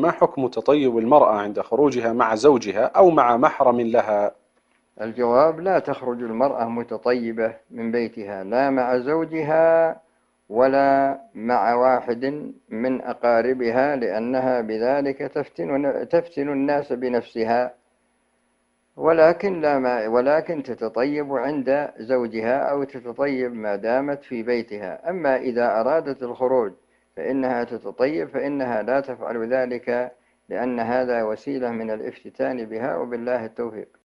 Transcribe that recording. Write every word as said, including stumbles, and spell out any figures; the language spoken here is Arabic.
ما حكم تطيب المرأة عند خروجها مع زوجها أو مع محرم لها؟ الجواب: لا تخرج المرأة متطيبة من بيتها، لا مع زوجها ولا مع واحد من أقاربها، لأنها بذلك تفتن, تفتن الناس بنفسها. ولكن, لا ما ولكن تتطيب عند زوجها أو تتطيب ما دامت في بيتها. أما إذا أرادت الخروج فإنها تتطيب، فإنها لا تفعل ذلك، لأن هذا وسيلة من الافتتان بها، وبالله التوفيق.